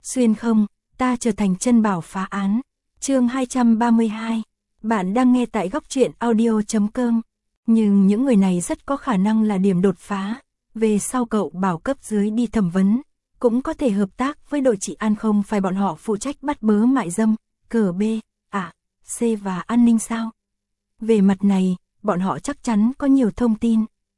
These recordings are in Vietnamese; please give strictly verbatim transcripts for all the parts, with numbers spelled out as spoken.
Xuyên không, ta trở thành chân bảo phá án. Chương hai trăm ba mươi hai. Bạn đang nghe tại góc truyện audio chấm com. Nhưng những người này rất có khả năng là điểm đột phá. Về sau cậu bảo cấp dưới đi thẩm vấn, cũng có thể hợp tác với đội trị an, không phải bọn họ phụ trách bắt bớ mại dâm, cờ B, à, C và an ninh sao? Về mặt này, bọn họ chắc chắn có nhiều thông tin.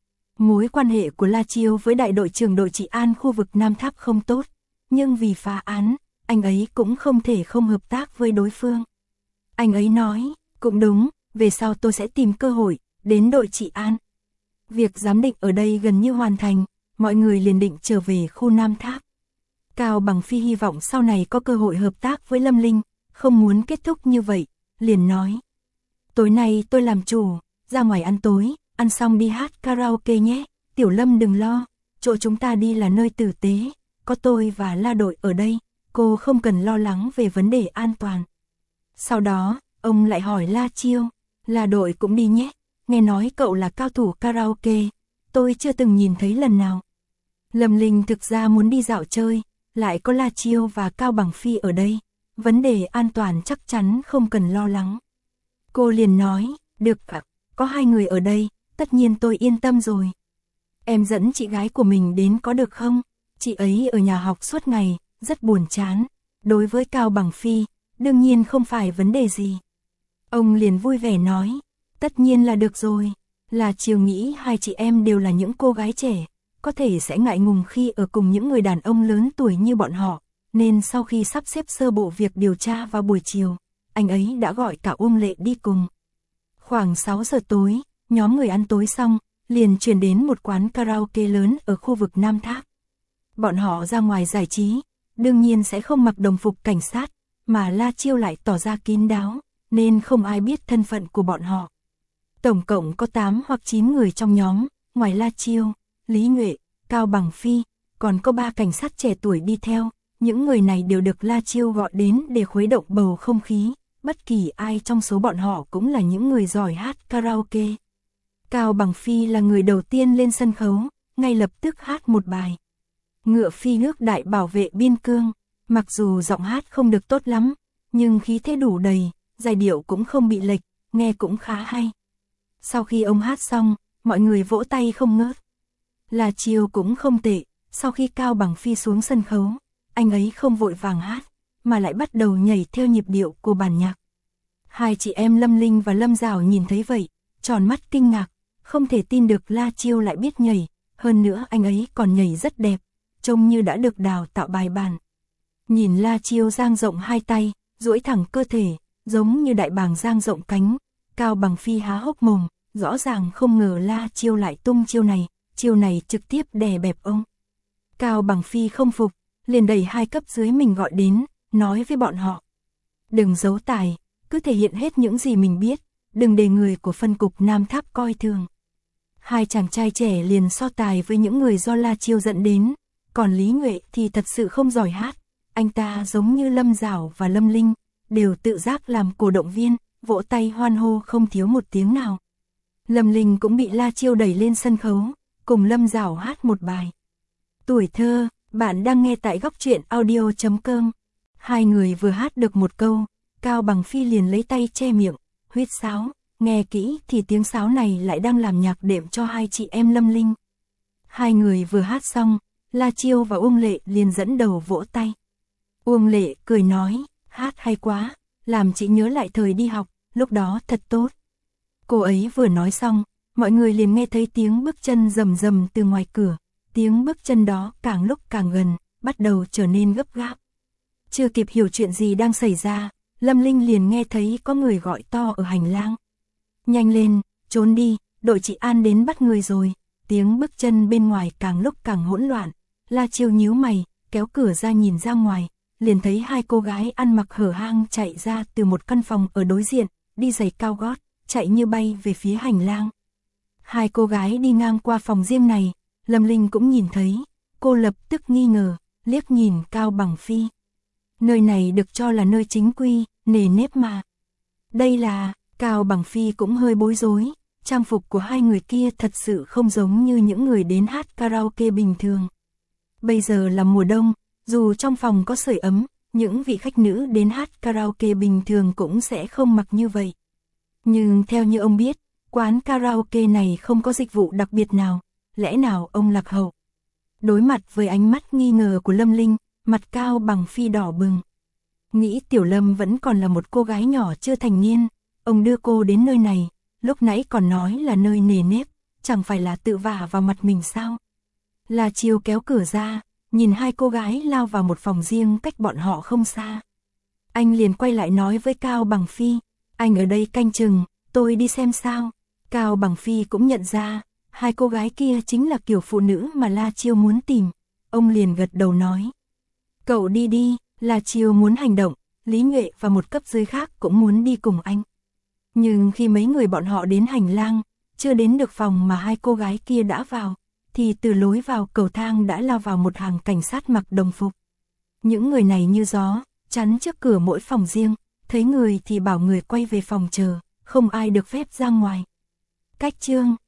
Mối quan hệ của La Chiêu với đại đội trưởng đội trị an khu vực Nam Tháp không tốt, nhưng vì phá án, anh ấy cũng không thể không hợp tác với đối phương. Anh ấy nói, cũng đúng, về sau tôi sẽ tìm cơ hội, đến đội trị an. Việc giám định ở đây gần như hoàn thành, mọi người liền định trở về khu Nam Tháp. Cao Bằng Phi hy vọng sau này có cơ hội hợp tác với Lâm Linh, không muốn kết thúc như vậy, liền nói. Tối nay tôi làm chủ, ra ngoài ăn tối, ăn xong đi hát karaoke nhé, Tiểu Lâm đừng lo, chỗ chúng ta đi là nơi tử tế, có tôi và La đội ở đây, cô không cần lo lắng về vấn đề an toàn. Sau đó, ông lại hỏi La Chiêu, La đội cũng đi nhé, nghe nói cậu là cao thủ karaoke, tôi chưa từng nhìn thấy lần nào. Lâm Linh thực ra muốn đi dạo chơi, lại có La Chiêu và Cao Bằng Phi ở đây, vấn đề an toàn chắc chắn không cần lo lắng. Cô liền nói, được ạ, có hai người ở đây, tất nhiên tôi yên tâm rồi. Em dẫn chị gái của mình đến có được không? Chị ấy ở nhà học suốt ngày, rất buồn chán. Đối với Cao Bằng Phi, đương nhiên không phải vấn đề gì. Ông liền vui vẻ nói, tất nhiên là được rồi. Là Chiêu nghĩ hai chị em đều là những cô gái trẻ, có thể sẽ ngại ngùng khi ở cùng những người đàn ông lớn tuổi như bọn họ, nên sau khi sắp xếp sơ bộ việc điều tra vào buổi chiều, anh ấy đã gọi cả Uông Lệ đi cùng. Khoảng sáu giờ tối, nhóm người ăn tối xong, liền chuyển đến một quán karaoke lớn ở khu vực Nam Tháp. Bọn họ ra ngoài giải trí, đương nhiên sẽ không mặc đồng phục cảnh sát, mà La Chiêu lại tỏ ra kín đáo, nên không ai biết thân phận của bọn họ. Tổng cộng có tám hoặc chín người trong nhóm, ngoài La Chiêu, Lý Nhuệ, Cao Bằng Phi, còn có ba cảnh sát trẻ tuổi đi theo, những người này đều được La Chiêu gọi đến để khuấy động bầu không khí, bất kỳ ai trong số bọn họ cũng là những người giỏi hát karaoke. Cao Bằng Phi là người đầu tiên lên sân khấu, ngay lập tức hát một bài. Ngựa phi nước đại bảo vệ biên cương, mặc dù giọng hát không được tốt lắm, nhưng khí thế đủ đầy, giai điệu cũng không bị lệch, nghe cũng khá hay. Sau khi ông hát xong, mọi người vỗ tay không ngớt. La Chiêu cũng không tệ, sau khi Cao Bằng Phi xuống sân khấu, anh ấy không vội vàng hát, mà lại bắt đầu nhảy theo nhịp điệu của bản nhạc. Hai chị em Lâm Linh và Lâm Dảo nhìn thấy vậy, tròn mắt kinh ngạc, không thể tin được La Chiêu lại biết nhảy, hơn nữa anh ấy còn nhảy rất đẹp, trông như đã được đào tạo bài bản. Nhìn La Chiêu dang rộng hai tay, duỗi thẳng cơ thể, giống như đại bàng dang rộng cánh, Cao Bằng Phi há hốc mồm, rõ ràng không ngờ La Chiêu lại tung chiêu này, chiêu này trực tiếp đè bẹp ông. Cao Bằng Phi không phục, liền đẩy hai cấp dưới mình gọi đến, nói với bọn họ. Đừng giấu tài, cứ thể hiện hết những gì mình biết, đừng để người của phân cục Nam Tháp coi thường. Hai chàng trai trẻ liền so tài với những người do La Chiêu dẫn đến, còn Lý Nhuệ thì thật sự không giỏi hát, anh ta giống như Lâm Dảo và Lâm Linh, đều tự giác làm cổ động viên, vỗ tay hoan hô không thiếu một tiếng nào. Lâm Linh cũng bị La Chiêu đẩy lên sân khấu, cùng Lâm Dảo hát một bài. Tuổi thơ, bạn đang nghe tại góc truyện audio chấm com. Hai người vừa hát được một câu, Cao Bằng Phi liền lấy tay che miệng, huýt sáo, nghe kỹ thì tiếng sáo này lại đang làm nhạc đệm cho hai chị em Lâm Linh. Hai người vừa hát xong, La Chiêu và Uông Lệ liền dẫn đầu vỗ tay. Uông Lệ cười nói, hát hay quá, làm chị nhớ lại thời đi học, lúc đó thật tốt. Cô ấy vừa nói xong, mọi người liền nghe thấy tiếng bước chân rầm rầm từ ngoài cửa, tiếng bước chân đó càng lúc càng gần, bắt đầu trở nên gấp gáp. Chưa kịp hiểu chuyện gì đang xảy ra, Lâm Linh liền nghe thấy có người gọi to ở hành lang. Nhanh lên, trốn đi, đội trị an đến bắt người rồi. Tiếng bước chân bên ngoài càng lúc càng hỗn loạn. La Chiêu nhíu mày, kéo cửa ra nhìn ra ngoài, liền thấy hai cô gái ăn mặc hở hang chạy ra từ một căn phòng ở đối diện, đi giày cao gót, chạy như bay về phía hành lang. Hai cô gái đi ngang qua phòng riêng này, Lâm Linh cũng nhìn thấy, cô lập tức nghi ngờ, liếc nhìn Cao Bằng Phi. Nơi này được cho là nơi chính quy, nề nếp mà. Đây là, Cao Bằng Phi cũng hơi bối rối, trang phục của hai người kia thật sự không giống như những người đến hát karaoke bình thường. Bây giờ là mùa đông, Dù trong phòng có sưởi ấm, những vị khách nữ đến hát karaoke bình thường cũng sẽ không mặc như vậy. Nhưng theo như ông biết, quán karaoke này không có dịch vụ đặc biệt nào, lẽ nào ông lạc hậu? Đối mặt với ánh mắt nghi ngờ của Lâm Linh, mặt Cao Bằng Phi đỏ bừng. Nghĩ Tiểu Lâm vẫn còn là một cô gái nhỏ chưa thành niên, ông đưa cô đến nơi này, lúc nãy còn nói là nơi nề nếp, chẳng phải là tự vả vào mặt mình sao? La Chiêu kéo cửa ra, nhìn hai cô gái lao vào một phòng riêng cách bọn họ không xa. Anh liền quay lại nói với Cao Bằng Phi, anh ở đây canh chừng, tôi đi xem sao. Cao Bằng Phi cũng nhận ra, hai cô gái kia chính là kiểu phụ nữ mà La Chiêu muốn tìm. Ông liền gật đầu nói, cậu đi đi. La Chiêu muốn hành động, Lý Nhuệ và một cấp dưới khác cũng muốn đi cùng anh. Nhưng khi mấy người bọn họ đến hành lang, chưa đến được phòng mà hai cô gái kia đã vào, thì từ lối vào cầu thang đã lao vào một hàng cảnh sát mặc đồng phục. Những người này như gió, chắn trước cửa mỗi phòng riêng, thấy người thì bảo người quay về phòng chờ, không ai được phép ra ngoài. Cách chương